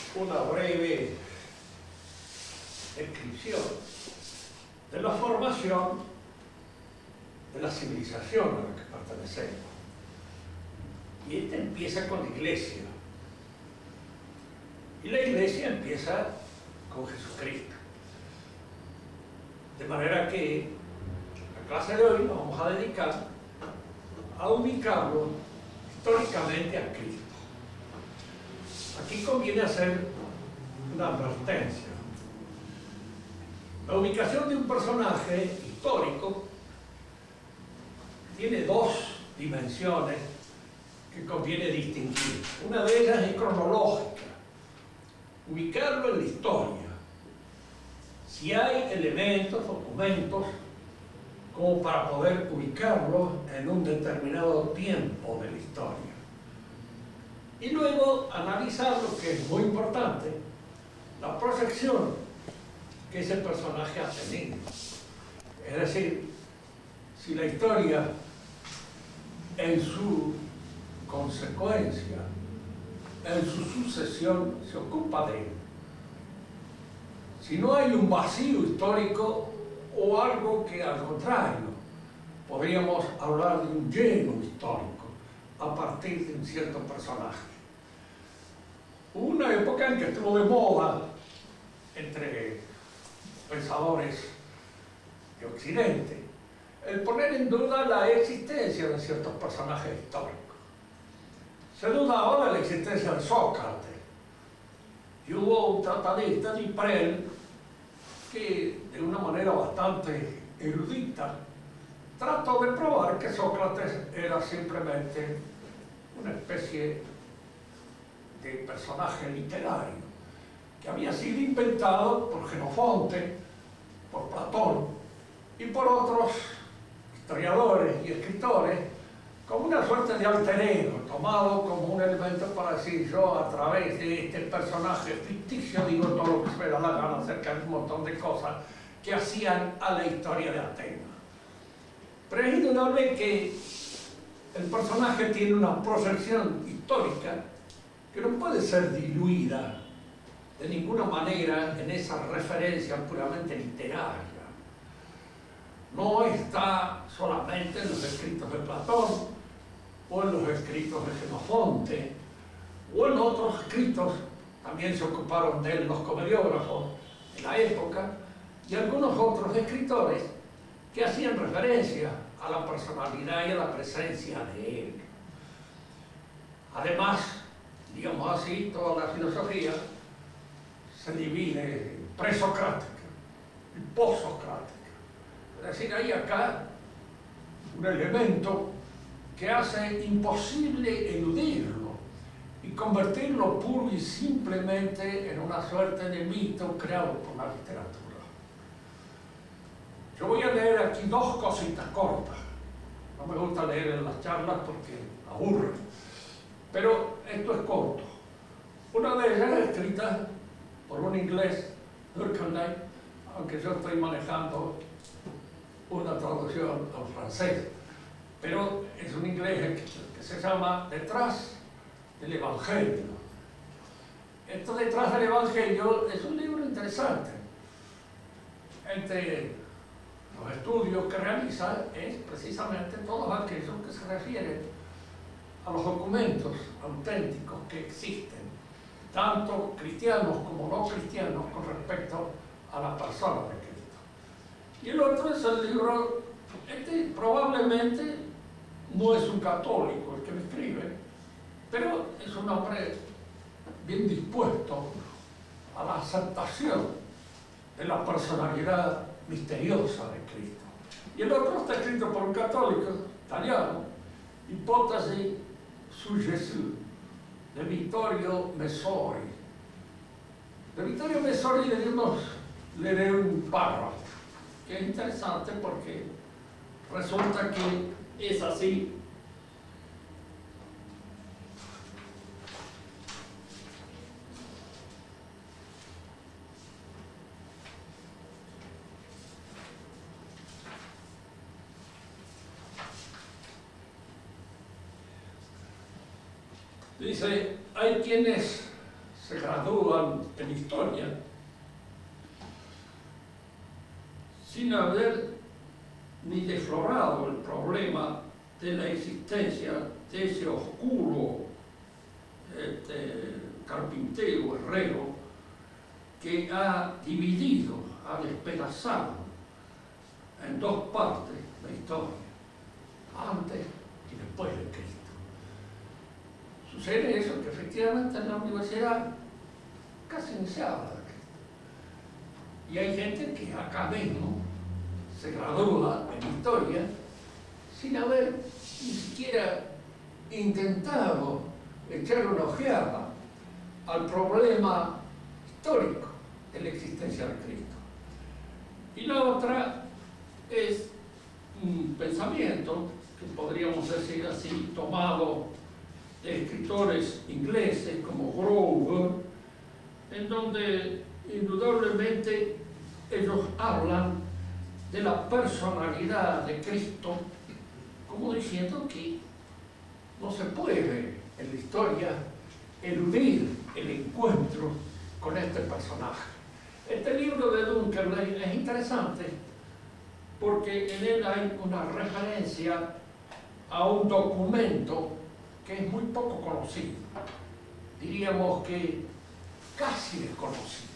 una breve descripción de la formación de la civilización a la que pertenecemos. Y esta empieza con la Iglesia. Y la Iglesia empieza con Jesucristo. De manera que la clase de hoy nos vamos a dedicar a ubicarlo históricamente a Cristo. Aquí conviene hacer una advertencia. La ubicación de un personaje histórico tiene dos dimensiones que conviene distinguir. Una de ellas es cronológica, ubicarlo en la historia. Si hay elementos, documentos, como para poder ubicarlo en un determinado tiempo de la historia. Y luego analizar lo que es muy importante, la proyección que ese personaje ha tenido. Es decir, si la historia en su consecuencia, en su sucesión, se ocupa de él. Si no hay un vacío histórico o algo que al contrario, podríamos hablar de un lleno histórico a partir de un cierto personaje. Hubo una época en que estuvo de moda entre pensadores de Occidente el poner en duda la existencia de ciertos personajes históricos. Se dudaba de la existencia de Sócrates. Y hubo un tratadista, Diprel, que de una manera bastante erudita trató de probar que Sócrates era simplemente una especie de personaje literario que había sido inventado por Xenofonte, por Platón y por otros historiadores y escritores como una suerte de alter ego, tomado como un elemento para decir: yo a través de este personaje ficticio digo todo lo que se me da la gana acerca de un montón de cosas que hacían a la historia de Atenas. Pero es indudable que el personaje tiene una proyección histórica que no puede ser diluida de ninguna manera en esa referencia puramente literaria. No está solamente en los escritos de Platón o en los escritos de Xenofonte o en otros escritos. También se ocuparon de él los comediógrafos de la época y algunos otros escritores que hacían referencia a la personalidad y a la presencia de él. Además, digamos así, toda la filosofía se divide en presocrática y postsocrática. Es decir, hay acá un elemento que hace imposible eludirlo y convertirlo puro y simplemente en una suerte de mito creado por la literatura. Yo voy a leer aquí dos cositas cortas. No me gusta leer en las charlas porque aburre, pero esto es corto. Una de ellas es escrita por un inglés, Durkheim, aunque yo estoy manejando una traducción al francés, pero es un inglés que se llama Detrás del Evangelio. Esto Detrás del Evangelio es un libro interesante. Entre los estudios que realiza es precisamente todos aquellos que se refieren a los documentos auténticos que existen, tanto cristianos como no cristianos, con respecto a la persona de Cristo. Y el otro es el libro, este probablemente no es un católico el que lo escribe, pero es un hombre bien dispuesto a la aceptación de la personalidad misteriosa de Cristo. Y el otro está escrito por un católico italiano, Ipotesi su Gesù, de Vittorio Messori. De Vittorio Messori leeré un párrafo que es interesante porque resulta que es así. Dice, hay quienes se gradúan evalúan en historia sin haber ni deflorado el problema de la existencia de ese oscuro carpintero, herrero, que ha dividido, ha despedazado en dos partes la historia, antes y después de Cristo. Sucede eso, que efectivamente en la universidad casi ni se habla de Cristo. Y hay gente que acá mismo se gradúa en historia sin haber ni siquiera intentado echar una ojeada al problema histórico de la existencia de Cristo. Y la otra es un pensamiento que podríamos decir así, tomado de escritores ingleses como Grover, en donde indudablemente ellos hablan de la personalidad de Cristo como diciendo que no se puede en la historia eludir el encuentro con este personaje. Este libro de Dunkerley es interesante porque en él hay una referencia a un documento que es muy poco conocido, diríamos que casi desconocido.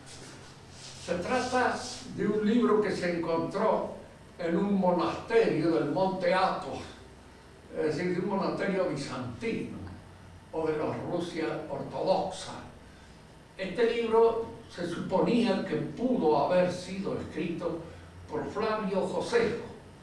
Se trata de un libro que se encontró en un monasterio del Monte Athos, es decir, de un monasterio bizantino o de la Rusia ortodoxa. Este libro se suponía que pudo haber sido escrito por Flavio Josefo.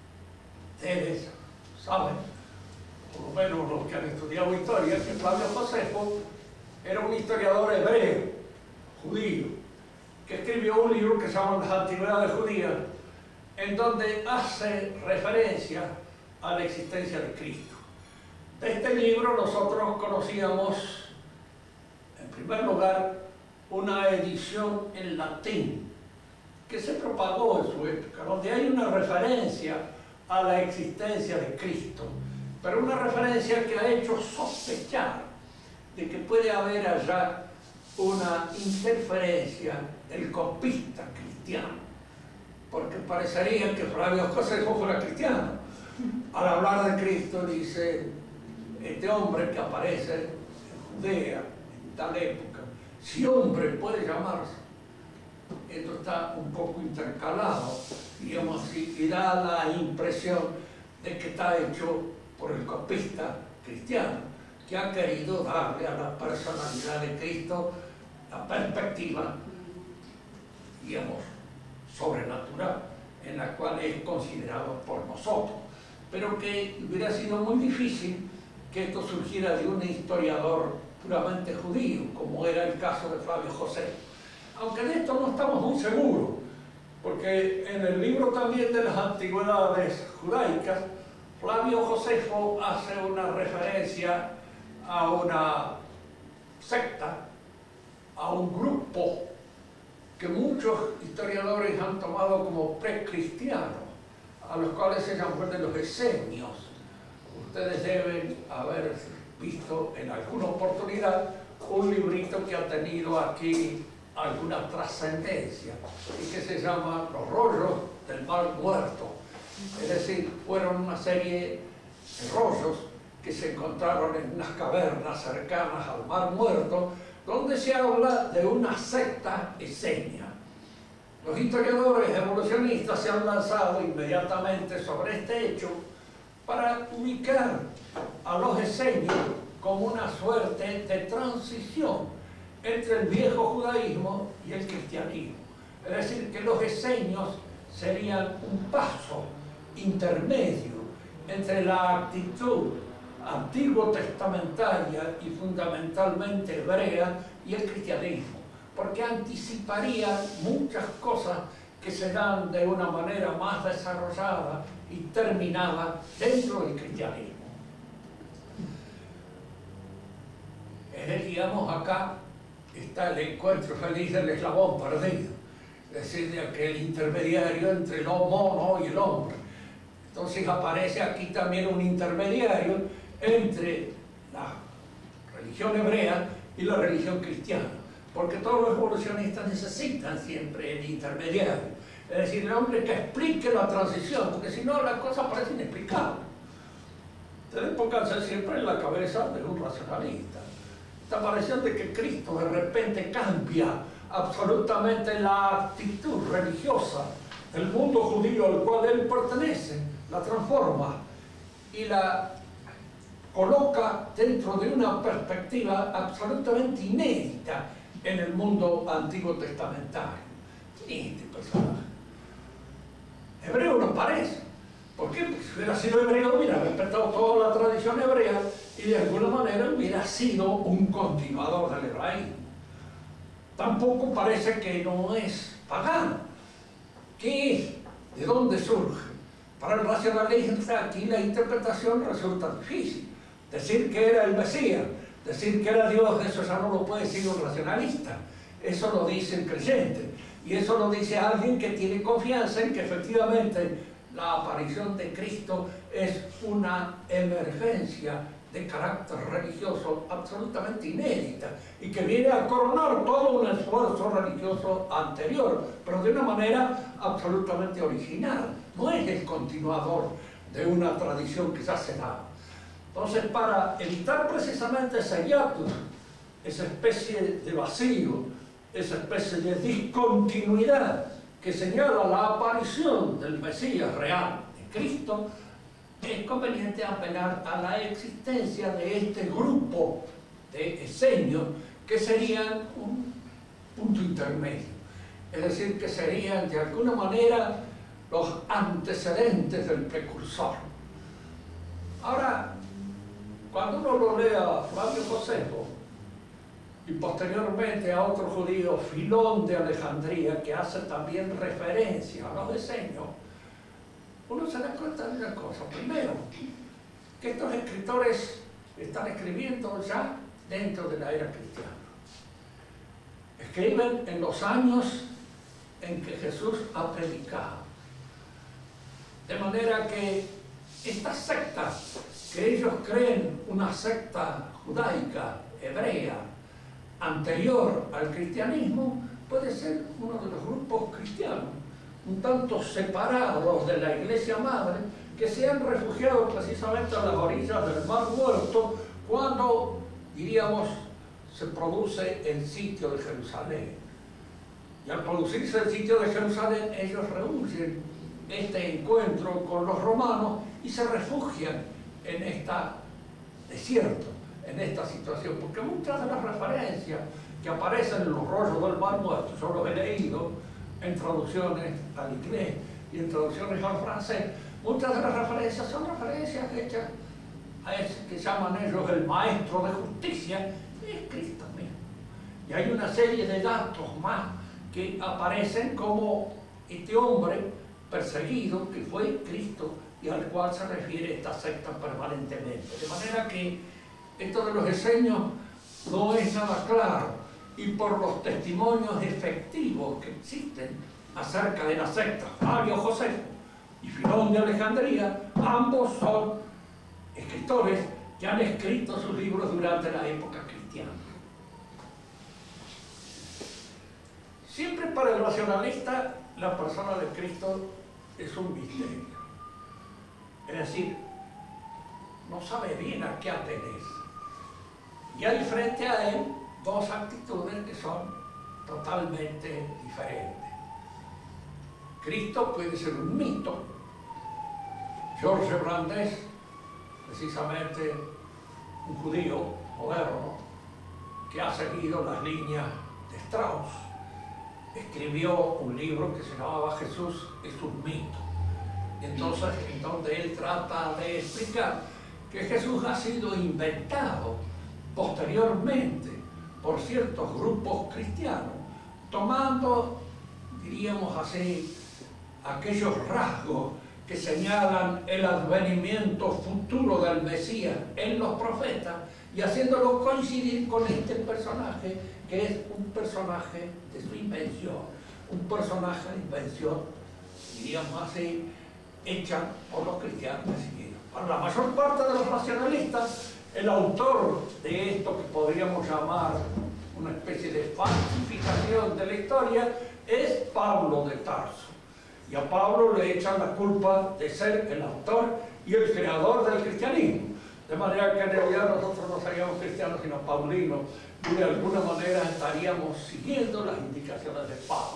Ustedes saben, por lo menos los que han estudiado historia, que Flavio Josefo era un historiador hebreo, judío, que escribió un libro que se llama Las Antigüedades Judías, en donde hace referencia a la existencia de Cristo. De este libro nosotros conocíamos, en primer lugar, una edición en latín que se propagó en su época, donde hay una referencia a la existencia de Cristo, pero una referencia que ha hecho sospechar de que puede haber allá una interferencia del copista cristiano, porque parecería que Flavio Josefo fuera cristiano. Al hablar de Cristo dice, este hombre que aparece en Judea en tal época, si hombre puede llamarse, esto está un poco intercalado, digamos así, y da la impresión de que está hecho por el copista cristiano, que ha querido darle a la personalidad de Cristo la perspectiva, digamos, sobrenatural, en la cual es considerado por nosotros, pero que hubiera sido muy difícil que esto surgiera de un historiador puramente judío, como era el caso de Flavio Josefo. Aunque de esto no estamos muy seguros, porque en el libro también de las Antigüedades Judaicas, Flavio Josefo hace una referencia a una secta, a un grupo que muchos historiadores han tomado como precristianos, a los cuales se llaman de los esenios. Ustedes deben haber visto en alguna oportunidad un librito que ha tenido aquí alguna trascendencia y que se llama Los rollos del Mar Muerto. Es decir, fueron una serie de rollos que se encontraron en unas cavernas cercanas al Mar Muerto, donde se habla de una secta esenia. Los historiadores evolucionistas se han lanzado inmediatamente sobre este hecho para ubicar a los esenios como una suerte de transición entre el viejo judaísmo y el cristianismo. Es decir, que los esenios serían un paso intermedio entre la actitud antiguo testamentaria y fundamentalmente hebrea y el cristianismo, porque anticiparía muchas cosas que se dan de una manera más desarrollada y terminada dentro del cristianismo. Digamos, acá está el encuentro feliz del eslabón perdido, es decir, de aquel intermediario entre el mono y el hombre. Entonces aparece aquí también un intermediario entre la religión hebrea y la religión cristiana. porque todos los evolucionistas necesitan siempre el intermediario, es decir, el hombre que explique la transición, porque si no la cosa parece inexplicable. Ustedes pónganse siempre en la cabeza de un racionalista. Esta aparición de que Cristo de repente cambia absolutamente la actitud religiosa del mundo judío al cual él pertenece, la transforma y la coloca dentro de una perspectiva absolutamente inédita en el mundo antiguo testamentario. ¿Quién es este personaje? Hebreo nos parece. ¿Por qué? Porque si hubiera sido hebreo hubiera respetado toda la tradición hebrea y de alguna manera hubiera sido un continuador del hebraísmo. Tampoco parece que no es pagano. ¿Qué es? ¿De dónde surge? Para el racionalista aquí la interpretación resulta difícil. Decir que era el Mesías, decir que era Dios, eso ya no lo puede decir un racionalista. Eso lo dice el creyente. Y eso lo dice alguien que tiene confianza en que efectivamente la aparición de Cristo es una emergencia de carácter religioso absolutamente inédita y que viene a coronar todo un esfuerzo religioso anterior, pero de una manera absolutamente original. No es el continuador de una tradición que ya se da. Entonces, para evitar precisamente ese hiatus, esa especie de vacío, esa especie de discontinuidad que señala la aparición del Mesías real, de Cristo, es conveniente apelar a la existencia de este grupo de esenios que serían un punto intermedio, es decir, que serían de alguna manera los antecedentes del precursor. Ahora, cuando uno lo lee a Flavio Josefo y posteriormente a otro judío, Filón de Alejandría, que hace también referencia a los esenios, uno se da cuenta de una cosa. Primero, que estos escritores están escribiendo ya dentro de la era cristiana. Escriben en los años en que Jesús ha predicado. De manera que esta secta, que ellos creen una secta judaica, hebrea, anterior al cristianismo, puede ser uno de los grupos cristianos, un tanto separados de la iglesia madre, que se han refugiado precisamente a las orillas del Mar Muerto cuando, diríamos, se produce el sitio de Jerusalén. Y al producirse el sitio de Jerusalén, ellos rehuyen este encuentro con los romanos y se refugian en este desierto, en esta situación, porque muchas de las referencias que aparecen en los rollos del Mar Muerto, yo los he leído en traducciones al inglés y en traducciones al francés, muchas de las referencias son referencias hechas a ese que llaman ellos el maestro de justicia, es Cristo mismo. Y hay una serie de datos más que aparecen como este hombre perseguido que fue Cristo y al cual se refiere esta secta permanentemente. De manera que esto de los esenios no es nada claro, y por los testimonios efectivos que existen acerca de la secta, Flavio Josefo y Filón de Alejandría, ambos son escritores que han escrito sus libros durante la época cristiana. Siempre para el racionalista la persona de Cristo es un misterio. Es decir, no sabe bien a qué atenerse. Y hay frente a él dos actitudes que son totalmente diferentes. Cristo puede ser un mito. George Brandes, precisamente un judío moderno que ha seguido las líneas de Strauss, escribió un libro que se llamaba Jesús es un mito. Entonces, en donde él trata de explicar que Jesús ha sido inventado posteriormente por ciertos grupos cristianos, tomando, diríamos así, aquellos rasgos que señalan el advenimiento futuro del Mesías en los profetas y haciéndolo coincidir con este personaje, que es un personaje de su invención, un personaje de invención, diríamos así, hecha por los cristianos recibidos. Para la mayor parte de los racionalistas, el autor de esto que podríamos llamar una especie de falsificación de la historia, es Pablo de Tarso. Y a Pablo le echan la culpa de ser el autor y el creador del cristianismo. De manera que en realidad nosotros no seríamos cristianos sino paulinos, y de alguna manera estaríamos siguiendo las indicaciones de Pablo.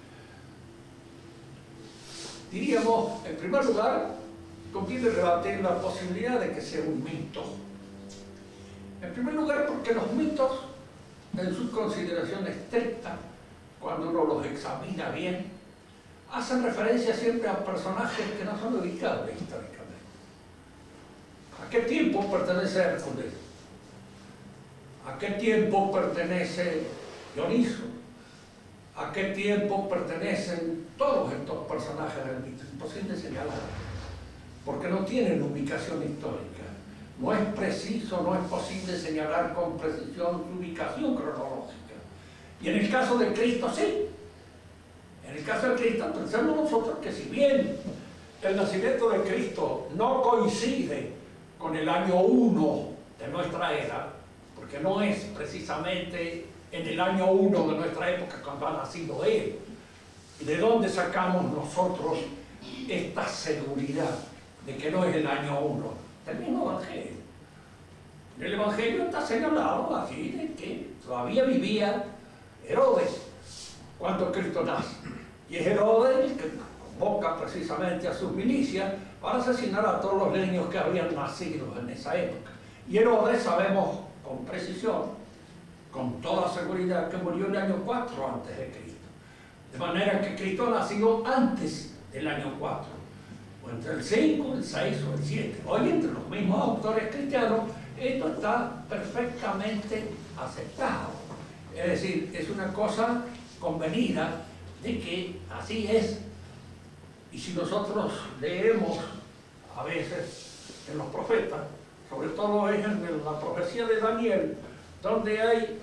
Diríamos, en primer lugar, conviene rebatir la posibilidad de que sea un mito. En primer lugar, porque los mitos, en su consideración estricta, cuando uno los examina bien, hacen referencia siempre a personajes que no son ubicables históricamente. ¿A qué tiempo pertenece Hércules? ¿A qué tiempo pertenece Dioniso? ¿A qué tiempo pertenecen todos estos personajes del mito? Es imposible señalar, porque no tienen ubicación histórica. No es preciso, no es posible señalar con precisión su ubicación cronológica. Y en el caso de Cristo, sí. En el caso de Cristo, pensamos nosotros que si bien el nacimiento de Cristo no coincide con el año 1 de nuestra era, porque no es precisamente en el año 1 de nuestra época cuando ha nacido Él. ¿Y de dónde sacamos nosotros esta seguridad de que no es el año 1? Del mismo Evangelio. En el Evangelio está señalado así de que todavía vivía Herodes cuando Cristo nace. Y es Herodes el que convoca precisamente a sus milicias para asesinar a todos los niños que habían nacido en esa época. Y Herodes sabemos con precisión, con toda seguridad, que murió en el año 4 antes de Cristo. De manera que Cristo ha nacido antes del año 4, o entre el 5, el 6 o el 7. Hoy entre los mismos autores cristianos esto está perfectamente aceptado. Es decir, es una cosa convenida de que así es. Y si nosotros leemos a veces en los profetas, sobre todo es en la profecía de Daniel, donde hay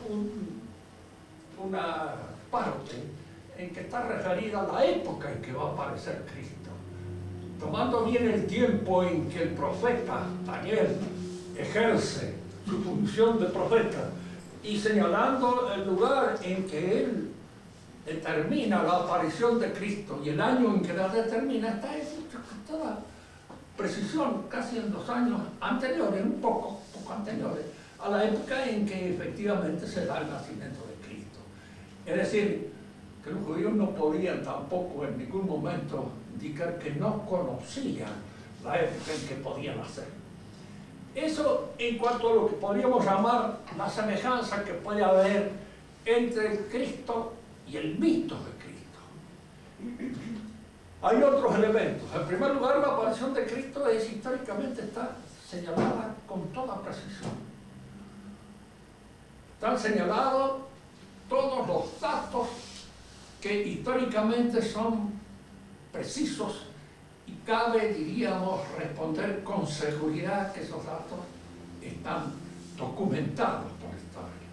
una parte en que está referida a la época en que va a aparecer Cristo. Tomando bien el tiempo en que el profeta Daniel ejerce su función de profeta y señalando el lugar en que él determina la aparición de Cristo y el año en que la determina, está hecho con toda precisión, casi en los años anteriores, un poco anteriores, a la época en que efectivamente se da el nacimiento de Cristo. Es decir, que los judíos no podían tampoco en ningún momento indicar que no conocían la época en que podían nacer. Eso en cuanto a lo que podríamos llamar la semejanza que puede haber entre el Cristo y el mito de Cristo. Hay otros elementos. En primer lugar, la aparición de Cristo históricamente está señalada con toda precisión. Están señalados todos los datos que históricamente son precisos y cabe, diríamos, responder con seguridad que esos datos están documentados por la historia.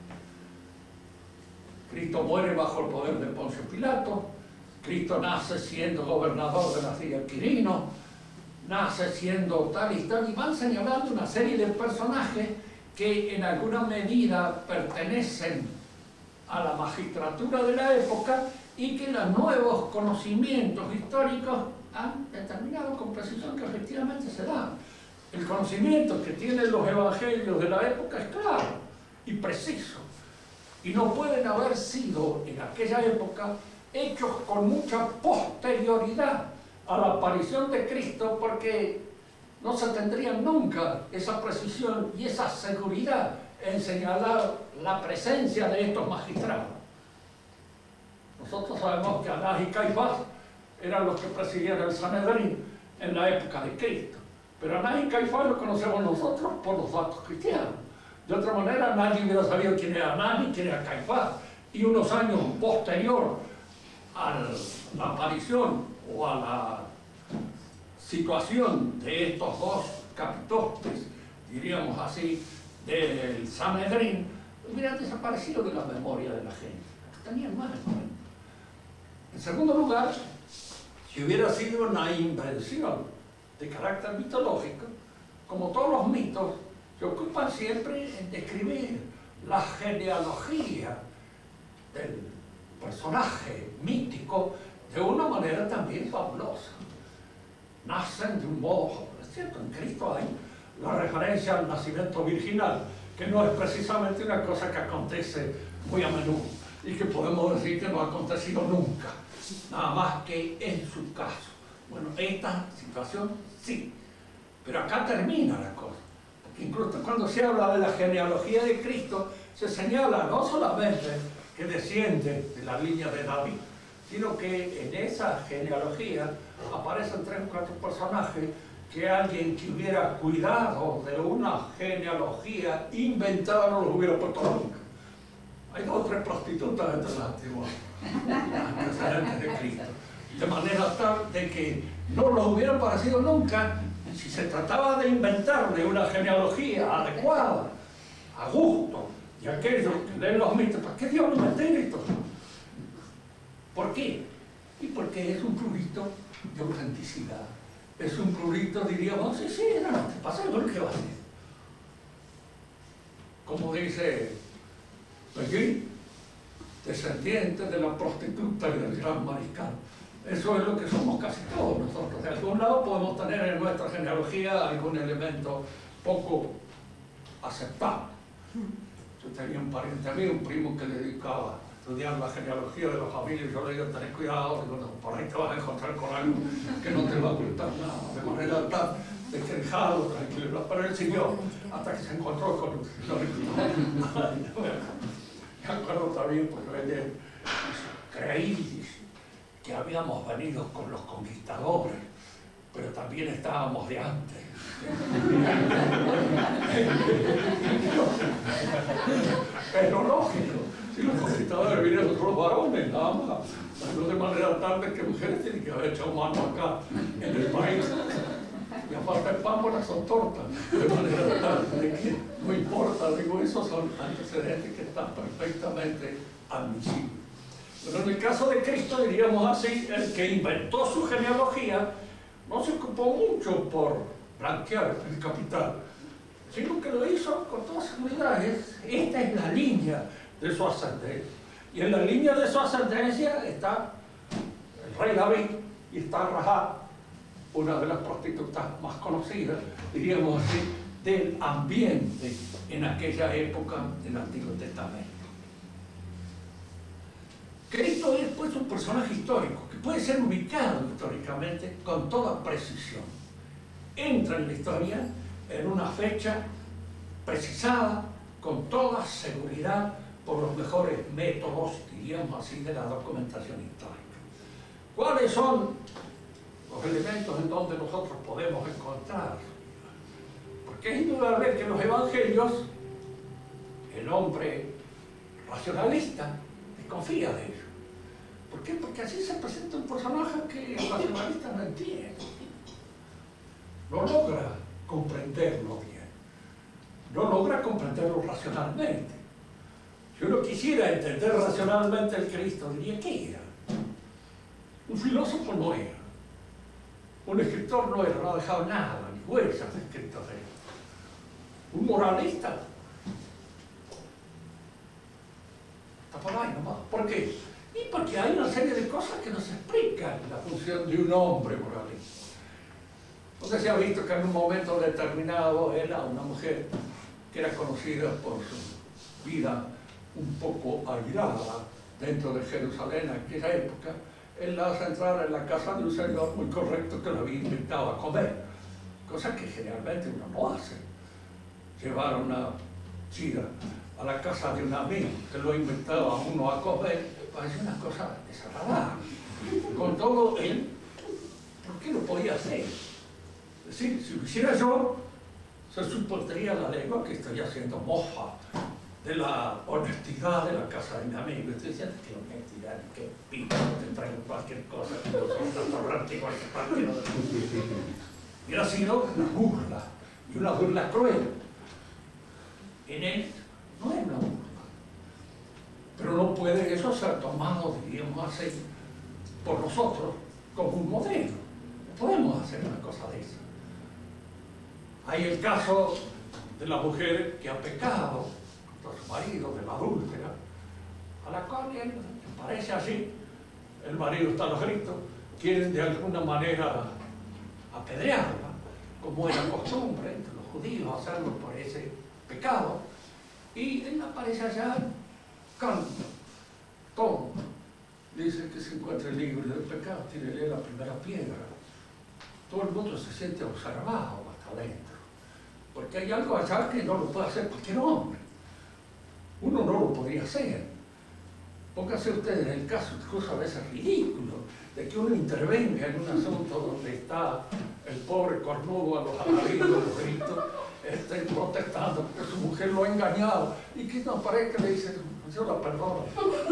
Cristo muere bajo el poder de Poncio Pilato, Cristo nace siendo gobernador de la Siria Quirino, nace siendo tal y tal, y van señalando una serie de personajes que en alguna medida pertenecen a la magistratura de la época y que los nuevos conocimientos históricos han determinado con precisión que efectivamente se dan. El conocimiento que tienen los evangelios de la época es claro y preciso, y no pueden haber sido en aquella época hechos con mucha posterioridad a la aparición de Cristo, porque no se tendría nunca esa precisión y esa seguridad en señalar la presencia de estos magistrados. Nosotros sabemos que Anás y Caifás eran los que presidían el Sanedrín en la época de Cristo, pero Anás y Caifás lo conocemos nosotros por los datos cristianos. De otra manera, nadie hubiera sabido quién era Anás ni quién era Caifás. Y unos años posterior a la aparición o a la situación de estos dos capitostes, diríamos así, del Sanedrín, hubieran desaparecido de la memoria de la gente. Tenían más en cuenta. En segundo lugar, si hubiera sido una invención de carácter mitológico, como todos los mitos, se ocupan siempre en describir la genealogía del personaje mítico de una manera también fabulosa. Nacen de un modo, es cierto, en Cristo hay la referencia al nacimiento virginal, que no es precisamente una cosa que acontece muy a menudo y que podemos decir que no ha acontecido nunca, nada más que en su caso. Bueno, esta situación sí, pero acá termina la cosa, porque incluso cuando se habla de la genealogía de Cristo, se señala no solamente que desciende de la línea de David, sino que en esa genealogía aparecen 3 o 4 personajes que alguien que hubiera cuidado de una genealogía inventada no los hubiera puesto nunca. Hay 2 o 3 prostitutas entre las antiguas antecedentes de Cristo, de manera tal de que no los hubieran parecido nunca si se trataba de inventarle una genealogía adecuada, a gusto, y aquellos que leen los mitos, ¿para qué Dios no mete esto? ¿Por qué? Y porque es un prurito de autenticidad. Es un prurito, diríamos, sí, no, te pasa algo, ¿qué va a hacer? Como dice aquí, descendiente de la prostituta y del gran mariscal. Eso es lo que somos casi todos nosotros. De algún lado podemos tener en nuestra genealogía algún elemento poco aceptable. Yo tenía un pariente a mí, un primo que le dedicaba a estudiar la genealogía de la familia, y yo le digo, tenés cuidado, digo, no, por ahí te vas a encontrar con algo que no te va a gustar nada, de manera tal de que dejado, tranquilo, pero él siguió hasta que se encontró con un me acuerdo también, porque él creí que habíamos venido con los conquistadores, pero también estábamos de antes. Pero lógico, si los conquistadores vinieron los varones, nada más, no de manera tal de que mujeres tienen que haber echado mano acá en el país. Y aparte el pan, buenas son tortas, de manera tal de que no importa, digo, esos son antecedentes que están perfectamente admisibles. Pero en el caso de Cristo, diríamos así, el que inventó su genealogía no se ocupó mucho por blanquear el capital, sino que lo hizo con toda seguridad. Esta es la línea de su ascendencia. Y en la línea de su ascendencia está el rey David y está Rahab, una de las prostitutas más conocidas, diríamos así, del ambiente en aquella época del Antiguo Testamento. Cristo es pues un personaje histórico que puede ser ubicado históricamente con toda precisión. Entra en la historia en una fecha precisada, con toda seguridad, por los mejores métodos, diríamos así, de la documentación histórica. ¿Cuáles son los elementos en donde nosotros podemos encontrar? Porque es indudable que en los evangelios el hombre racionalista desconfía de ello. ¿Por qué? Porque así se presenta un personaje que el racionalista no entiende. No logra comprenderlo bien. No logra comprenderlo racionalmente. Si uno quisiera entender racionalmente el Cristo, diría, ¿qué era? Un filósofo no era. Un escritor no era, no ha dejado nada, ni huellas escritas de él. Un moralista está por ahí nomás. ¿Por qué? Y porque hay una serie de cosas que nos explican la función de un hombre moralista. Entonces se ha visto que en un momento determinado era una mujer que era conocida por su vida un poco airada dentro de Jerusalén en aquella época. Él la hace entrar en la casa de un señor muy correcto que lo había invitado a comer, cosa que generalmente uno no hace. Llevar a una chica a la casa de un amigo que lo ha invitado a uno a comer, parece una cosa desagradable. Con todo él, ¿por qué lo podía hacer? Es decir, si lo hiciera yo, se supondría la lengua que estoy haciendo mofa de la honestidad de la casa de mi amigo. Estoy diciendo que honestidad, que pinta, te traigo cualquier cosa, que no son restaurante igual que partido del mundo. Hubiera sido una burla, y una burla cruel. En él no es una burla. Pero no puede eso ser tomado, diríamos así, por nosotros como un modelo. No podemos hacer una cosa de esa. Hay el caso de la mujer que ha pecado contra su marido, de la adúltera, a la cual él parece así, el marido está a los gritos, quieren de alguna manera apedrearla, como era costumbre entre los judíos hacerlo por ese pecado, y él aparece allá, canta, toma, dice que se encuentra libre del pecado, tírele la primera piedra. Todo el mundo se siente observado hasta adentro, porque hay algo allá que no lo puede hacer cualquier hombre. Uno no lo podría hacer. Pónganse ustedes en el caso, incluso a veces ridículo, de que uno intervenga en un asunto donde está el pobre cornudo a los alaridos, los gritos, protestando porque su mujer lo ha engañado, y que no parece que le dice, yo la perdono.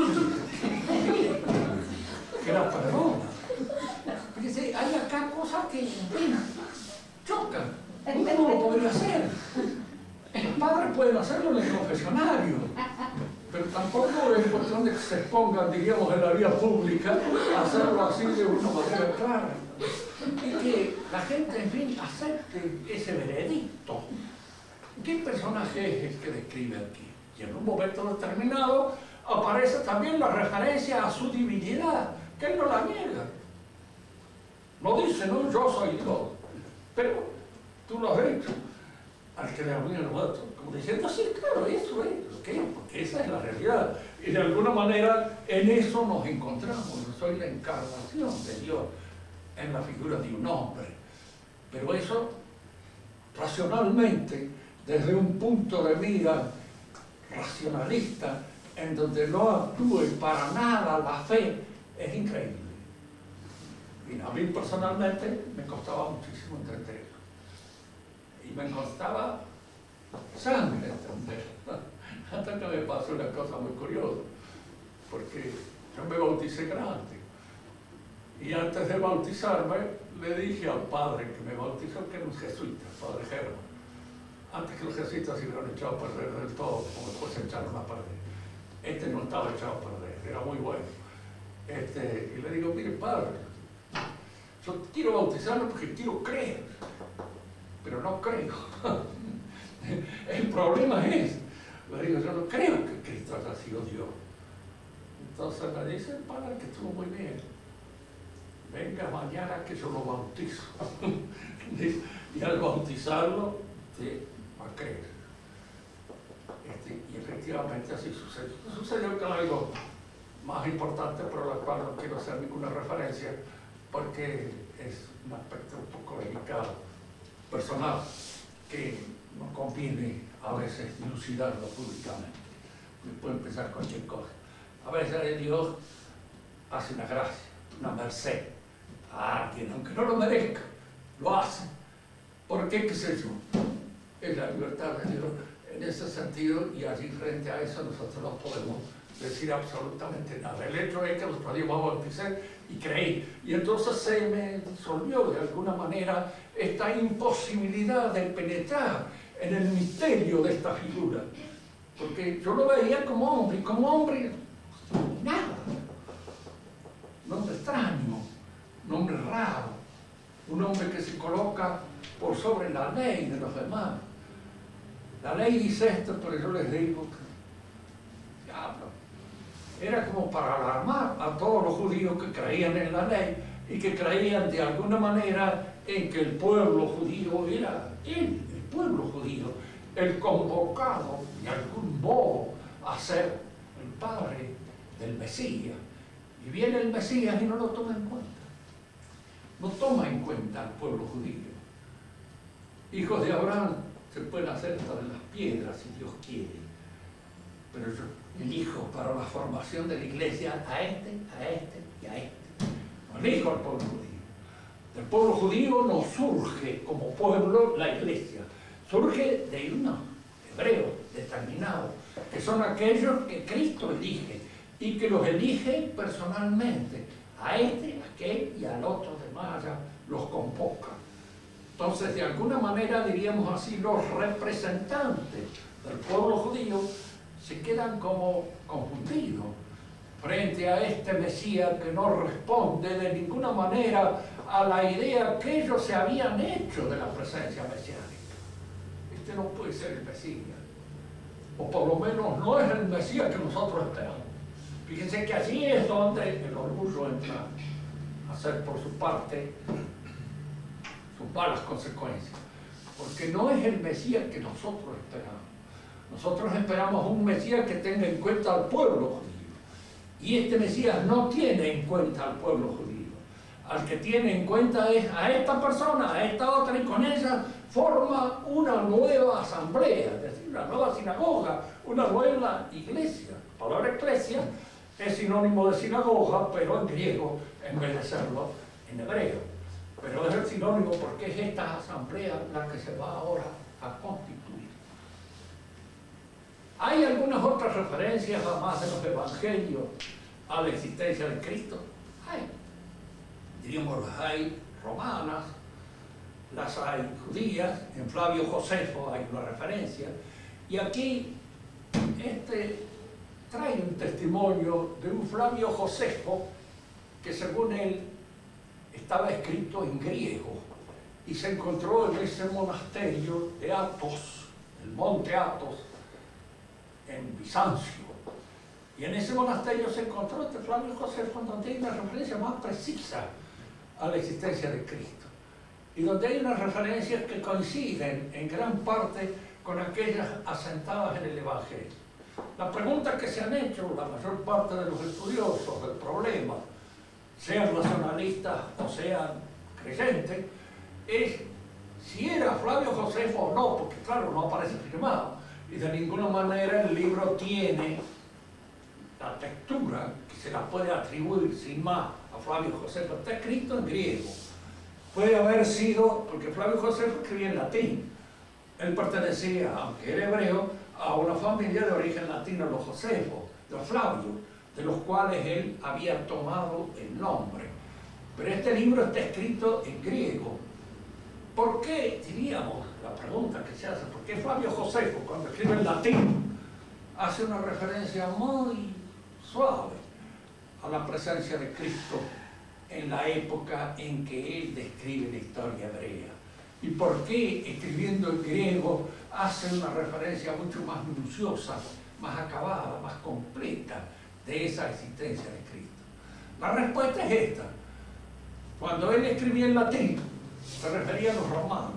Que la perdona. Fíjese, hay acá cosas que, en fin, chocan. Uno no lo podría hacer. Los padres pueden hacerlo en el confesionario, pero tampoco es cuestión de que se expongan, diríamos, en la vía pública, a hacerlo así de una manera clara. Y que la gente, en fin, acepte ese veredicto. ¿Qué personaje es el que describe aquí? Y en un momento determinado aparece también la referencia a su divinidad, que él no la niega. No dice, no, yo soy Dios, pero tú lo has hecho. Al que le había muerto, como diciendo, sí, claro, eso es lo que es, porque esa es la realidad. Y de alguna manera en eso nos encontramos. Yo soy la encarnación de Dios en la figura de un hombre. Pero eso, racionalmente, desde un punto de vista racionalista, en donde no actúe para nada la fe, es increíble. Y a mí personalmente me costaba muchísimo entenderlo. Y me costaba sangre entender. Hasta que me pasó una cosa muy curiosa, porque yo me bauticé grande. Y antes de bautizarme, le dije al padre que me bautizó, que era un jesuita, el padre Germán. Antes que los jesuitas se hubieran echado a perder del todo, como después se echaron a perder. Este no estaba echado a perder, era muy bueno. Y le digo, mire padre, yo quiero bautizarlo porque quiero creer, pero no creo. El problema es, le digo, yo no creo que Cristo haya sido Dios. Entonces me dice el padre que estuvo muy bien. Venga mañana que yo lo bautizo. Y al bautizarlo, va a creer. Y efectivamente así sucedió. Sucedió con algo más importante, pero la cual no quiero hacer ninguna referencia, porque es un aspecto un poco delicado, personal, que no conviene a veces dilucidarlo públicamente. Puede empezar cualquier cosa. A veces Dios hace una gracia, una merced a alguien, aunque no lo merezca, lo hace. ¿Por qué? ¿Qué sé yo? Es la libertad de Dios en ese sentido, y allí frente a eso nosotros no podemos decir absolutamente nada. El hecho es que los otro día me bauticé y creí, y entonces se me disolvió de alguna manera esta imposibilidad de penetrar en el misterio de esta figura, porque yo lo veía como hombre, y como hombre nada, un hombre extraño, un hombre raro, un hombre que se coloca por sobre la ley de los demás. La ley dice esto, pero yo les digo que diablo. Era como para alarmar a todos los judíos que creían en la ley y que creían de alguna manera en que el pueblo judío era él, el pueblo judío, el convocado de algún modo a ser el padre del Mesías. Y viene el Mesías y no lo toma en cuenta. No toma en cuenta al pueblo judío. Hijos de Abraham se pueden hacer hasta de las piedras si Dios quiere. Pero yo elijo para la formación de la iglesia a este y a este. No elijo al pueblo judío. Del pueblo judío no surge como pueblo la iglesia. Surge de unos hebreos determinados, que son aquellos que Cristo elige y que los elige personalmente. A este, a aquel y al otro demás ya los convoca. Entonces, de alguna manera, diríamos así, los representantes del pueblo judío se quedan como confundidos frente a este Mesías que no responde de ninguna manera a la idea que ellos se habían hecho de la presencia mesiánica. Este no puede ser el Mesías, o por lo menos no es el Mesías que nosotros esperamos. Fíjense que allí es donde el orgullo entra a hacer por su parte sus malas consecuencias. Porque no es el Mesías que nosotros esperamos. Nosotros esperamos un Mesías que tenga en cuenta al pueblo judío. Y este Mesías no tiene en cuenta al pueblo judío. Al que tiene en cuenta es a esta persona, a esta otra, y con ella forma una nueva asamblea, es decir, una nueva sinagoga, una nueva iglesia. La palabra iglesia es sinónimo de sinagoga, pero en griego, en vez de serlo en hebreo. Pero es el sinónimo porque es esta asamblea la que se va ahora a constituir. Hay algunas otras referencias, además de los evangelios, a la existencia de Cristo. Hay. Diríamos, las hay romanas, las hay judías, en Flavio Josefo hay una referencia, y aquí trae un testimonio de un Flavio Josefo que según él estaba escrito en griego y se encontró en ese monasterio de Athos, el monte Athos, en Bizancio. Y en ese monasterio se encontró este Flavio Josefo, donde hay una referencia más precisa a la existencia de Cristo, y donde hay unas referencias que coinciden en gran parte con aquellas asentadas en el Evangelio. La pregunta que se han hecho la mayor parte de los estudiosos del problema, sean nacionalistas o sean creyentes, es si era Flavio Josefo o no, porque claro, no aparece firmado, y de ninguna manera el libro tiene la textura que se la puede atribuir sin más a Flavio Josefo. Está escrito en griego. Puede haber sido, porque Flavio Josefo escribía en latín. Él pertenecía, aunque era hebreo, a una familia de origen latino, los Josefos, los Flavios, de los cuales él había tomado el nombre. Pero este libro está escrito en griego. ¿Por qué, diríamos, la pregunta que se hace, por qué Flavio Josefo, cuando escribe en latín, hace una referencia muy suave a la presencia de Cristo en la época en que él describe la historia hebrea? ¿Y por qué, escribiendo en griego, hace una referencia mucho más minuciosa, más acabada, más completa de esa existencia de Cristo? La respuesta es esta. Cuando él escribía en latín, se refería a los romanos.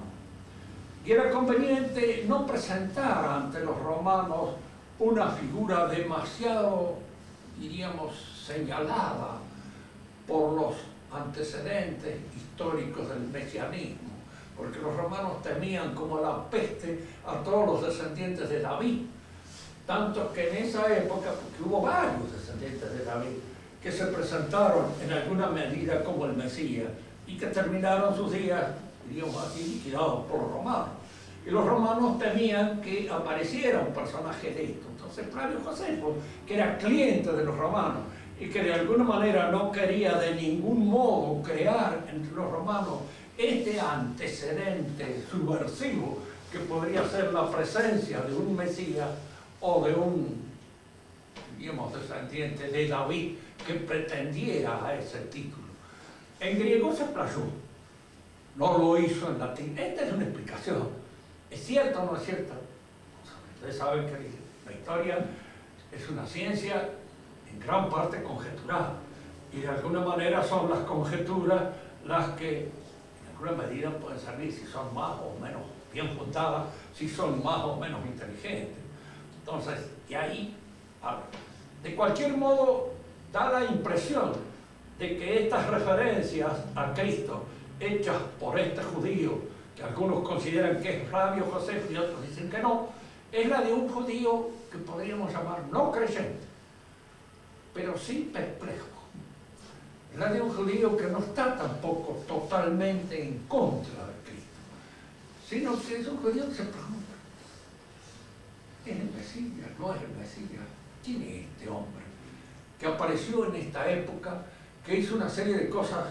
Y era conveniente no presentar ante los romanos una figura demasiado, diríamos, señalada por los antecedentes históricos del mesianismo, porque los romanos temían como la peste a todos los descendientes de David, tanto que en esa época, porque hubo varios descendientes de David que se presentaron en alguna medida como el Mesías y que terminaron sus días, diríamos así, liquidados por los romanos. Y los romanos temían que apareciera un personaje de esto. Entonces Flavio Josefo, que era cliente de los romanos y que de alguna manera no quería de ningún modo crear entre los romanos este antecedente subversivo que podría ser la presencia de un Mesías o de un, digamos, descendiente de David que pretendiera a ese título. En griego se playó, no lo hizo en latín. Esta es una explicación. ¿Es cierto o no es cierto? Ustedes saben que la historia es una ciencia en gran parte conjetural, y de alguna manera son las conjeturas las que en alguna medida pueden servir si son más o menos bien fundadas, si son más o menos inteligentes. Entonces, y ahí, de cualquier modo, da la impresión de que estas referencias a Cristo hechas por este judío, que algunos consideran que es Flavio Josefo y otros dicen que no, es la de un judío que podríamos llamar no creyente, pero sí perplejo. Es la de un judío que no está tampoco totalmente en contra de Cristo, sino que es un judío que se pregunta: ¿es el Mesías? ¿No es el Mesías? ¿Quién es este hombre que apareció en esta época, que hizo una serie de cosas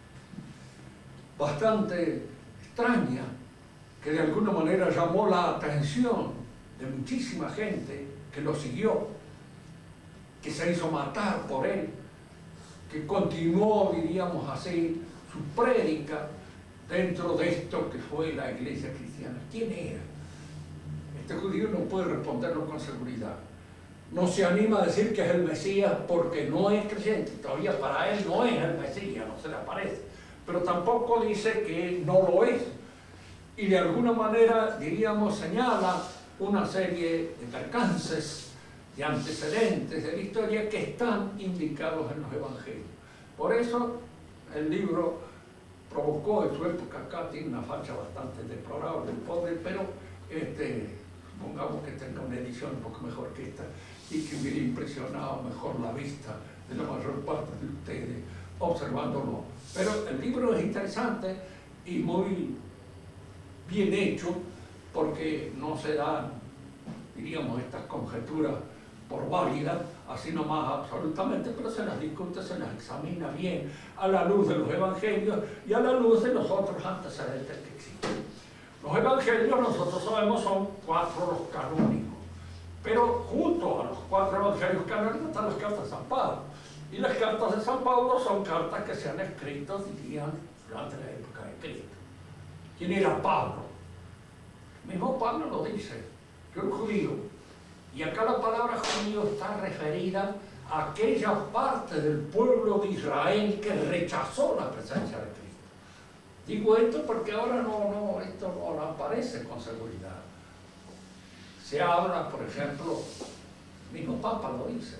bastante extrañas, que de alguna manera llamó la atención de muchísima gente que lo siguió, que se hizo matar por él, que continuó, diríamos así, su prédica dentro de esto que fue la iglesia cristiana? ¿Quién era? Este judío no puede responderlo con seguridad. no se anima a decir que es el Mesías porque no es creyente, todavía para él no es el Mesías, no se le aparece, pero tampoco dice que no lo es. Y de alguna manera, diríamos, señala una serie de percances, de antecedentes de la historia que están indicados en los evangelios. Por eso el libro provocó en su época, acá tiene una facha bastante deplorable, pobre, pero supongamos que tenga una edición un poco mejor que esta y que hubiera impresionado mejor la vista de la mayor parte de ustedes observándolo. Pero el libro es interesante y muy bien hecho, porque no se dan, diríamos, estas conjeturas por válidas, así nomás absolutamente, pero se las discute, se las examina bien a la luz de los evangelios y a la luz de los otros antecedentes que existen. Los evangelios, nosotros sabemos, son 4 los canónicos, pero junto a los 4 evangelios canónicos están las cartas de San Pablo, y las cartas de San Pablo son cartas que se han escrito, dirían, durante la época de Cristo. ¿Quién era Pablo? El mismo Pablo lo dice, yo era judío, y acá la palabra judío está referida a aquella parte del pueblo de Israel que rechazó la presencia de Cristo. Digo esto porque ahora esto no aparece con seguridad. Se habla, por ejemplo, el mismo Papa lo dice,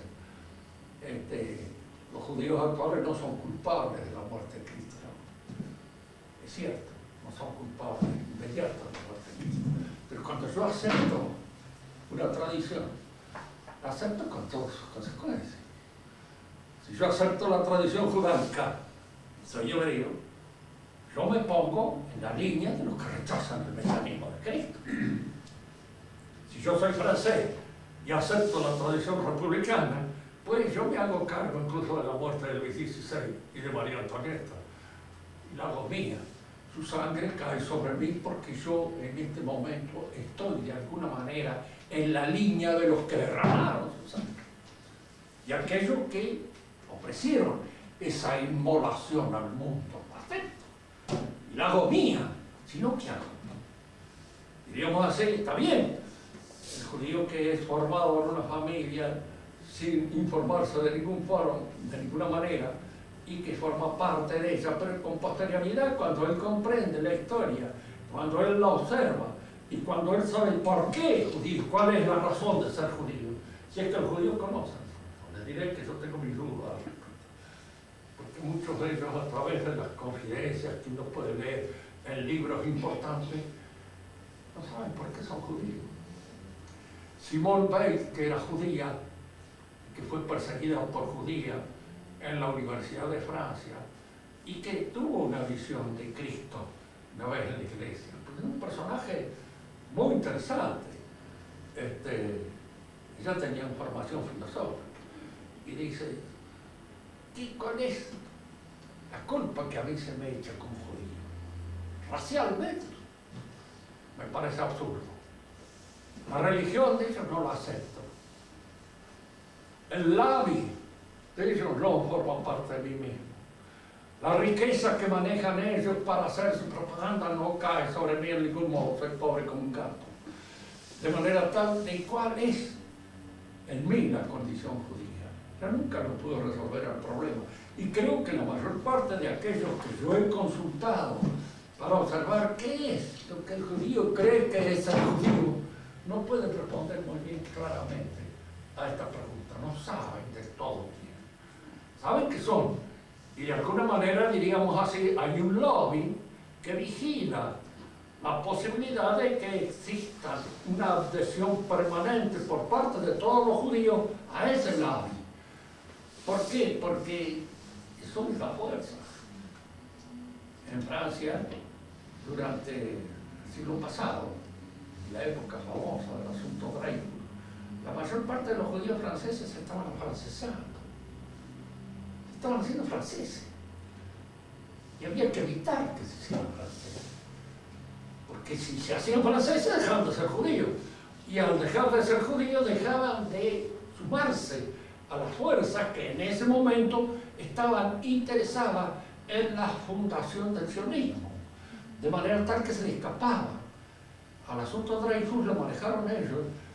los judíos actuales no son culpables de la muerte de Cristo. ¿No? Es cierto, no son culpables inmediatos de la muerte de Cristo. Pero cuando yo acepto una tradición, la acepto con todas sus consecuencias. Si yo acepto la tradición judaica, soy hebreo, yo me pongo en la línea de los que rechazan el mesianismo de Cristo. Si yo soy francés y acepto la tradición republicana, pues yo me hago cargo incluso de la muerte de Luis XVI y de María Antonieta, y la hago mía. Su sangre cae sobre mí porque yo en este momento estoy de alguna manera en la línea de los que derramaron su sangre y aquellos que ofrecieron esa inmolación al mundo. Acepto y la hago mía, si no, ¿qué hago? Diríamos así, está bien. El judío que es formado en una familia sin informarse de ningún foro, de ninguna manera, y que forma parte de ella, pero con posterioridad, cuando él comprende la historia, cuando él la observa, y cuando él sabe por qué es judío, cuál es la razón de ser judío, si es que el judío conoce, les diré que yo tengo mis dudas, porque muchos de ellos, a través de las confidencias que uno puede leer en libros importantes, no saben por qué son judíos. Simone Weil, que era judía, que fue perseguida por judía en la Universidad de Francia y que tuvo una visión de Cristo una vez en la iglesia, pues es un personaje muy interesante. Ella tenía una formación filosófica y dice, ¿cuál es la culpa que a mí se me echa como judío? Racialmente me parece absurdo. La religión de ellos no la acepto. El labi de ellos no forman parte de mí mismo. La riqueza que manejan ellos para hacer su propaganda no cae sobre mí en ningún modo, soy pobre como un gato. De manera tal de cuál es en mí la condición judía. Yo nunca lo pude resolver el problema. Y creo que la mayor parte de aquellos que yo he consultado para observar qué es lo que el judío cree que es el judío, no pueden responder muy bien claramente a esta pregunta. No saben de todo bien. Saben que son, y de alguna manera, diríamos así, hay un lobby que vigila la posibilidad de que exista una adhesión permanente por parte de todos los judíos a ese lobby. ¿Por qué? Porque eso es la fuerza. En Francia, durante el siglo pasado, la época famosa del asunto Dreyfus, la mayor parte de los judíos franceses se estaban afrancesando, estaban haciendo franceses, y había que evitar que se hicieran franceses, porque si se hacían franceses dejaban de ser judíos, y al dejar de ser judíos dejaban de sumarse a las fuerzas que en ese momento estaban interesadas en la fundación del sionismo, de manera tal que se le escapaba. Al asunto de Dreyfus lo manejaron ellos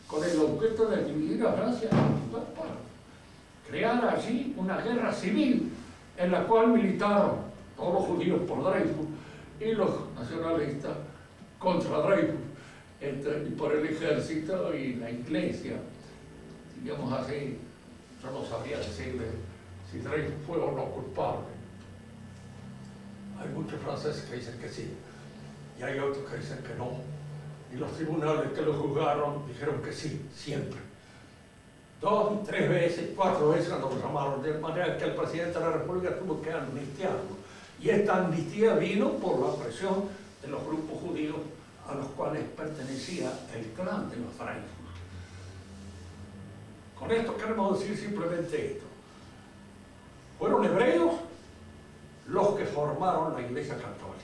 con el objeto de dividir a Francia en dos partes. Crear allí una guerra civil en la cual militaron todos los judíos por Dreyfus y los nacionalistas contra Dreyfus, y por el ejército y la iglesia. Digamos así, yo no sabría decirle si Dreyfus fue o no culpable. Hay muchos franceses que dicen que sí, y hay otros que dicen que no. Y los tribunales que lo juzgaron dijeron que sí, siempre. 2, 3 veces, 4 veces cuando lo llamaron, de manera que el presidente de la República tuvo que amnistiarlo. Y esta amnistía vino por la presión de los grupos judíos a los cuales pertenecía el clan de los Dreyfus. Con esto queremos decir simplemente esto. Fueron hebreos los que formaron la Iglesia Católica.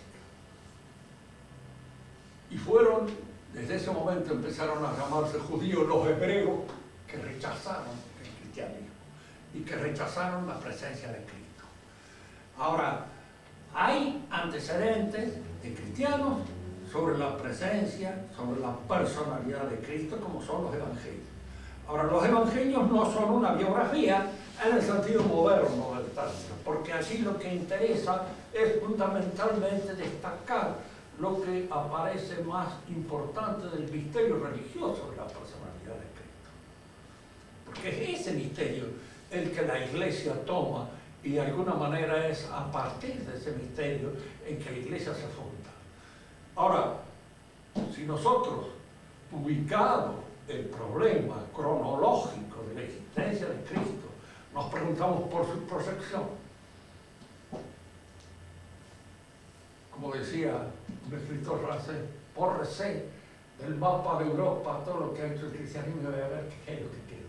Y fueron, desde ese momento empezaron a llamarse judíos los hebreos que rechazaron el cristianismo y que rechazaron la presencia de Cristo. Ahora, hay antecedentes de cristianos sobre la presencia, sobre la personalidad de Cristo, como son los evangelios. Ahora, los evangelios no son una biografía en el sentido moderno del término, porque allí lo que interesa es fundamentalmente destacar lo que aparece más importante del misterio religioso de la personalidad de Cristo. Porque es ese misterio el que la Iglesia toma y de alguna manera es a partir de ese misterio en que la Iglesia se funda. Ahora, si nosotros, ubicado el problema cronológico de la existencia de Cristo, nos preguntamos por su proyección. Como decía un escritor francés, bórrese del mapa de Europa todo lo que ha hecho el cristianismo y voy a ver qué es lo que quiere.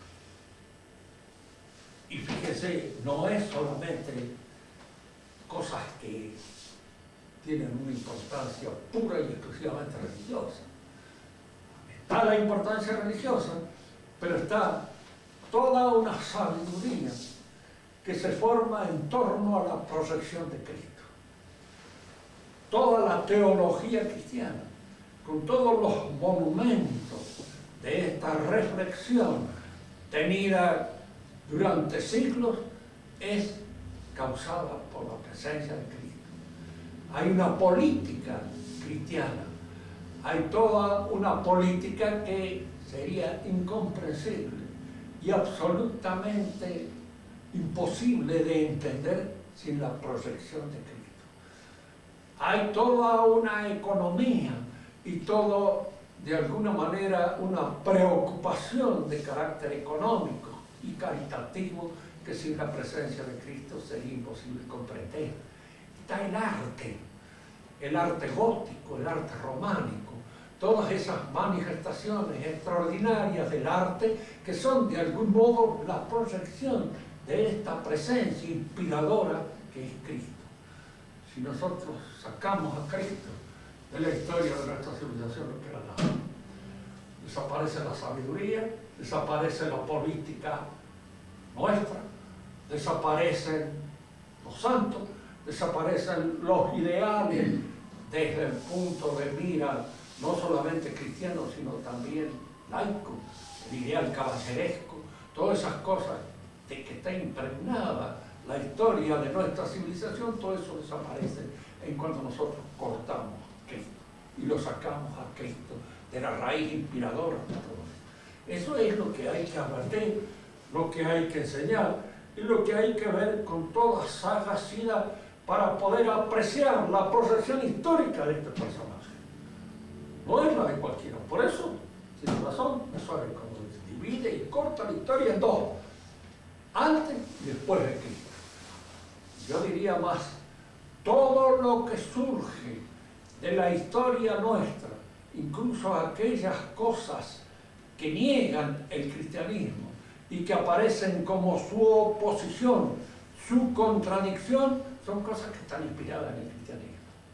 Y fíjese, no es solamente cosas que tienen una importancia pura y exclusivamente religiosa. Está la importancia religiosa, pero está toda una sabiduría que se forma en torno a la proyección de Cristo. Toda la teología cristiana, con todos los monumentos de esta reflexión tenida durante siglos, es causada por la presencia de Cristo. Hay una política cristiana, hay toda una política que sería incomprensible y absolutamente imposible de entender sin la proyección de Cristo. Hay toda una economía y todo, de alguna manera, una preocupación de carácter económico y caritativo que sin la presencia de Cristo sería imposible comprender. Está el arte gótico, el arte románico, todas esas manifestaciones extraordinarias del arte que son de algún modo la proyección de esta presencia inspiradora que es Cristo. Si nosotros sacamos a Cristo de la historia de nuestra civilización, no queda nada. Desaparece la sabiduría, desaparece la política nuestra, desaparecen los santos, desaparecen los ideales desde el punto de mira no solamente cristiano, sino también laico, el ideal caballeresco, todas esas cosas de que está impregnada la historia de nuestra civilización, todo eso desaparece en cuanto nosotros cortamos a Cristo y lo sacamos a Cristo de la raíz inspiradora de todo eso. Eso es lo que hay que advertir, lo que hay que enseñar y lo que hay que ver con toda sagacidad para poder apreciar la proyección histórica de este personaje. No es la de cualquiera. Por eso, sin razón, eso es como divide y corta la historia en dos, antes y después de Cristo. Yo diría más, todo lo que surge de la historia nuestra, incluso aquellas cosas que niegan el cristianismo y que aparecen como su oposición, su contradicción, son cosas que están inspiradas en el cristianismo.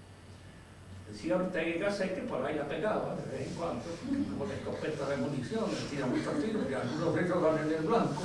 Decía Ortega, sé que por ahí la pegaba de vez en cuando, como la escopeta de munición, le tira muchos tiros y algunos de ellos dan en el blanco.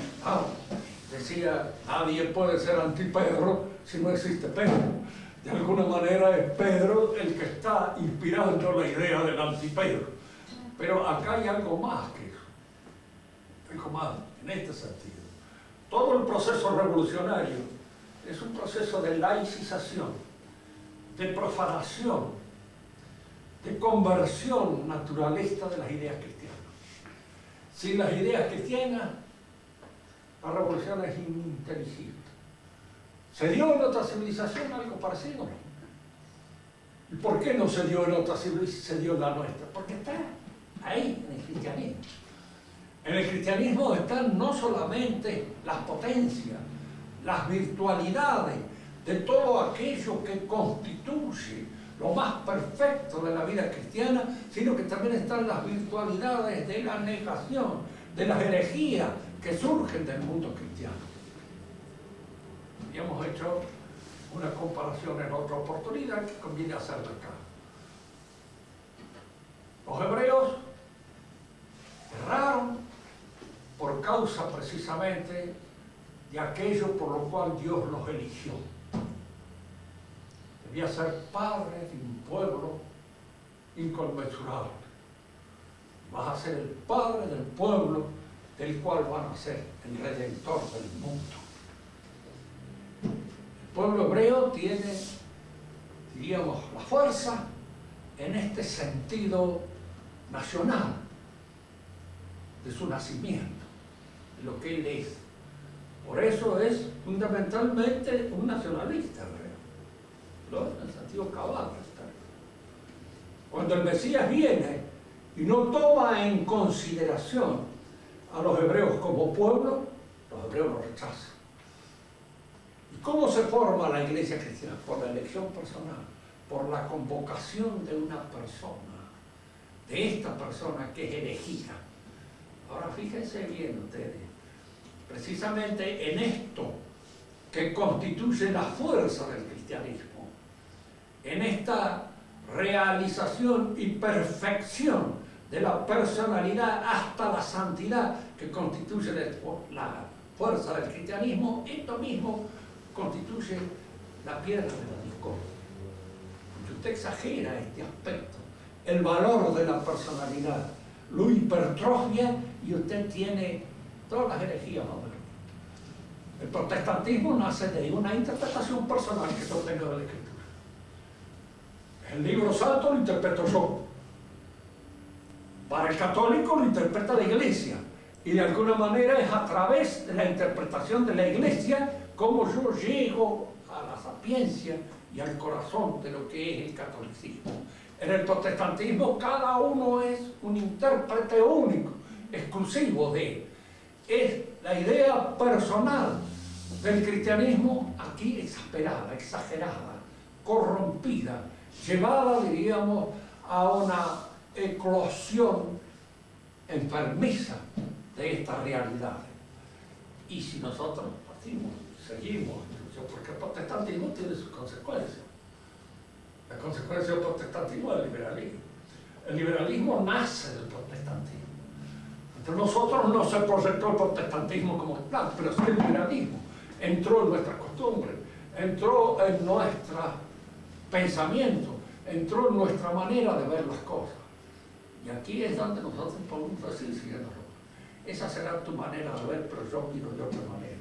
Decía, nadie puede ser anti-Pedro si no existe Pedro. De alguna manera es Pedro el que está inspirando la idea del anti-Pedro. Pero acá hay algo más que eso, algo más en este sentido. Todo el proceso revolucionario es un proceso de laicización, de profanación, de conversión naturalista de las ideas cristianas. Sin las ideas cristianas, la revolución es ininteligible. ¿Se dio en otra civilización algo parecido? ¿Y por qué no se dio en otra civilización? Se dio en la nuestra. Porque está ahí, en el cristianismo. En el cristianismo están no solamente las potencias, las virtualidades de todo aquello que constituye lo más perfecto de la vida cristiana, sino que también están las virtualidades de la negación, de las herejías que surgen del mundo cristiano. Y hemos hecho una comparación en otra oportunidad que conviene hacerla acá. Los hebreos erraron por causa precisamente de aquello por lo cual Dios los eligió. Debía ser padre de un pueblo inconmensurable. Vas a ser el padre del pueblo del cual van a ser el redentor del mundo. El pueblo hebreo tiene, diríamos, la fuerza en este sentido nacional de su nacimiento, de lo que él es. Por eso es fundamentalmente un nacionalista hebreo, en el sentido cabal. Cuando el Mesías viene y no toma en consideración a los hebreos como pueblo, los hebreos lo rechazan. ¿Y cómo se forma la iglesia cristiana? Por la elección personal, por la convocación de una persona, de esta persona que es elegida. Ahora fíjense bien ustedes, precisamente en esto que constituye la fuerza del cristianismo, en esta realización y perfección de la personalidad hasta la santidad que constituye la fuerza del cristianismo, esto mismo constituye la piedra de la discordia. Si usted exagera este aspecto, el valor de la personalidad, lo hipertrofia y usted tiene todas las herejías modernas. El protestantismo nace de una interpretación personal que yo tengo de la Escritura. El libro santo lo interpreto yo. Para el católico lo interpreta la Iglesia. Y de alguna manera es a través de la interpretación de la Iglesia como yo llego a la sapiencia y al corazón de lo que es el catolicismo. En el protestantismo cada uno es un intérprete único, exclusivo de él. Es la idea personal del cristianismo aquí exasperada, exagerada, corrompida, llevada, diríamos, a una eclosión enfermiza de estas realidades. Y si nosotros partimos, seguimos, porque el protestantismo tiene sus consecuencias. La consecuencia del protestantismo es el liberalismo. El liberalismo nace del protestantismo. Entre nosotros no se proyectó el protestantismo como tal, pero sí el liberalismo. Entró en nuestras costumbres, entró en nuestro pensamiento, entró en nuestra manera de ver las cosas. Y aquí es donde nosotros podemos decir, siguiendo, esa será tu manera de ver, pero yo miro de otra manera.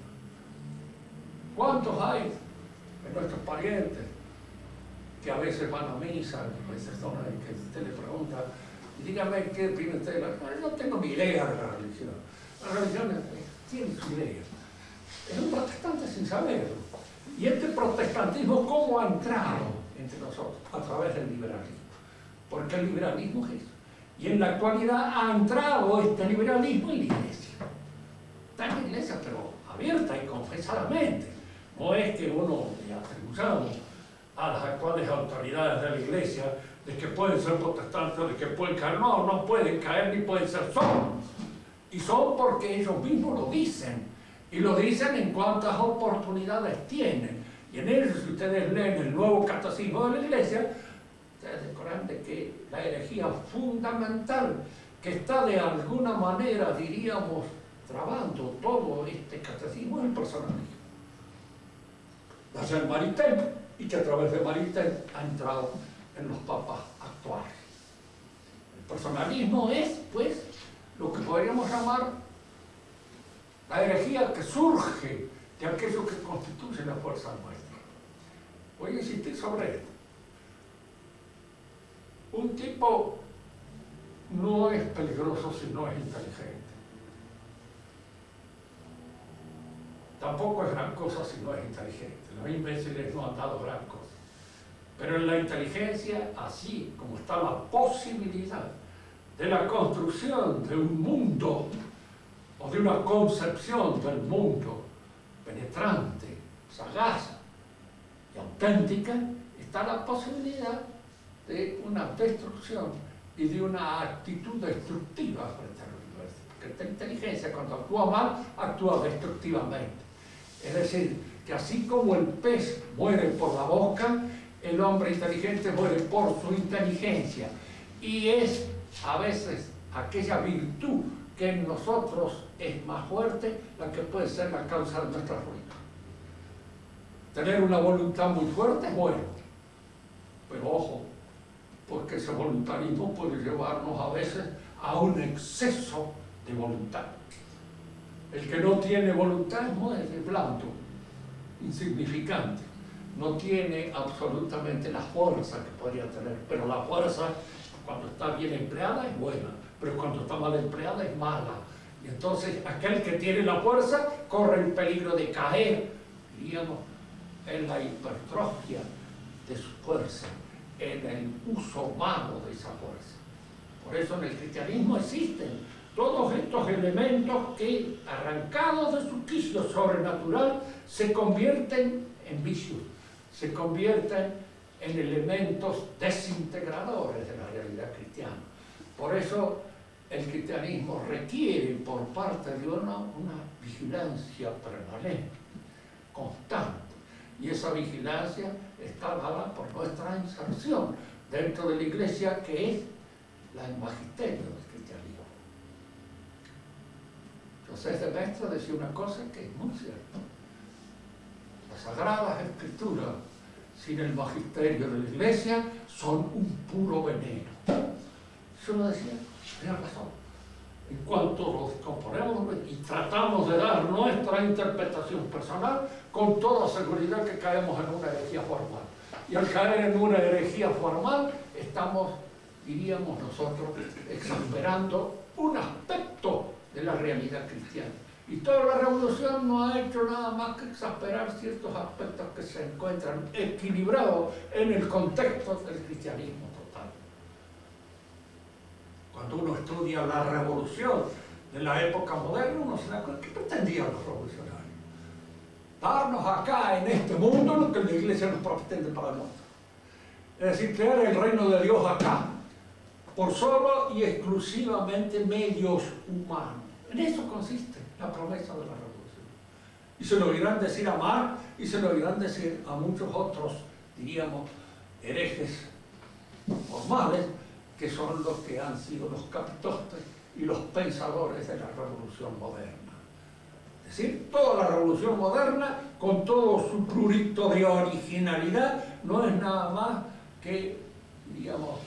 ¿Cuántos hay de nuestros parientes que a veces van a misa, a veces son que usted le pregunta, y dígame qué opina usted? Yo tengo mi idea de la religión. La religión tiene su idea. Es un protestante sin saberlo. Y este protestantismo, ¿cómo ha entrado entre nosotros? A través del liberalismo. Porque el liberalismo es eso. Y en la actualidad ha entrado este liberalismo en la iglesia. Está en la iglesia, pero abierta y confesadamente. No es que uno le atribuyamos a las actuales autoridades de la iglesia de que pueden ser protestantes, de que pueden caer. No, no pueden caer ni pueden ser, son. Y son porque ellos mismos lo dicen. Y lo dicen en cuántas oportunidades tienen. Y en ellos, si ustedes leen el nuevo catecismo de la iglesia, ustedes descubrirán de que la herejía fundamental que está de alguna manera, diríamos, trabando todo este catecismo es el personalismo. Nace en Maritain y que a través de Maritain ha entrado en los papas actuales. El personalismo es, pues, lo que podríamos llamar la herejía que surge de aquello que constituye la fuerza nuestra. Voy a insistir sobre esto. Un tipo no es peligroso si no es inteligente. Tampoco es gran cosa si no es inteligente. Los imbéciles no han dado gran cosa. Pero en la inteligencia, así como está la posibilidad de la construcción de un mundo o de una concepción del mundo penetrante, sagaz y auténtica, está la posibilidad de una destrucción y de una actitud destructiva frente al universo. Porque la inteligencia, cuando actúa mal, actúa destructivamente. Es decir, que así como el pez muere por la boca, el hombre inteligente muere por su inteligencia. Y es a veces aquella virtud que en nosotros es más fuerte la que puede ser la causa de nuestra ruina. Tener una voluntad muy fuerte es bueno, pero ojo, porque ese voluntarismo puede llevarnos a veces a un exceso de voluntad. El que no tiene voluntad es blando, insignificante, no tiene absolutamente la fuerza que podría tener, pero la fuerza, cuando está bien empleada, es buena, pero cuando está mal empleada, es mala. Y entonces aquel que tiene la fuerza corre el peligro de caer, diríamos, en la hipertrofia de su fuerza, en el uso malo de esa fuerza. Por eso en el cristianismo existen todos estos elementos que, arrancados de su quicio sobrenatural, se convierten en vicios, se convierten en elementos desintegradores de la realidad cristiana. Por eso el cristianismo requiere por parte de una vigilancia permanente, constante. Y esa vigilancia está dada por nuestra inserción dentro de la Iglesia, que es el magisterio del cristianismo. José de Maistre decía una cosa que es muy cierta. Las Sagradas Escrituras, sin el magisterio de la Iglesia, son un puro veneno. Yo lo decía, tenía razón. En cuanto los componemos y tratamos de dar nuestra interpretación personal, con toda seguridad que caemos en una herejía formal. Y al caer en una herejía formal, estamos, diríamos nosotros, exasperando un aspecto de la realidad cristiana. Y toda la revolución no ha hecho nada más que exasperar ciertos aspectos que se encuentran equilibrados en el contexto del cristianismo total. Cuando uno estudia la revolución de la época moderna, uno se da cuenta que pretendían los revolucionarios. Darnos acá en este mundo lo que la Iglesia nos pretende para nosotros. Es decir, crear el reino de Dios acá, por solo y exclusivamente medios humanos. En eso consiste la promesa de la revolución. Y se lo oirán decir a Marx y se lo oirán decir a muchos otros, diríamos, herejes formales, que son los que han sido los capitostes y los pensadores de la revolución moderna. Es decir, toda la revolución moderna, con todo su prurito de originalidad, no es nada más que, digamos,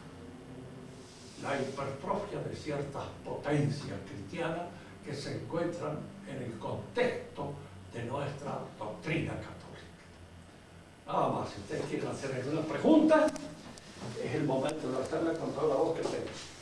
la hipertrofia de ciertas potencias cristianas que se encuentran en el contexto de nuestra doctrina católica. Nada más, si ustedes quieren hacer alguna pregunta, es el momento de hacerla con toda la voz que tengan.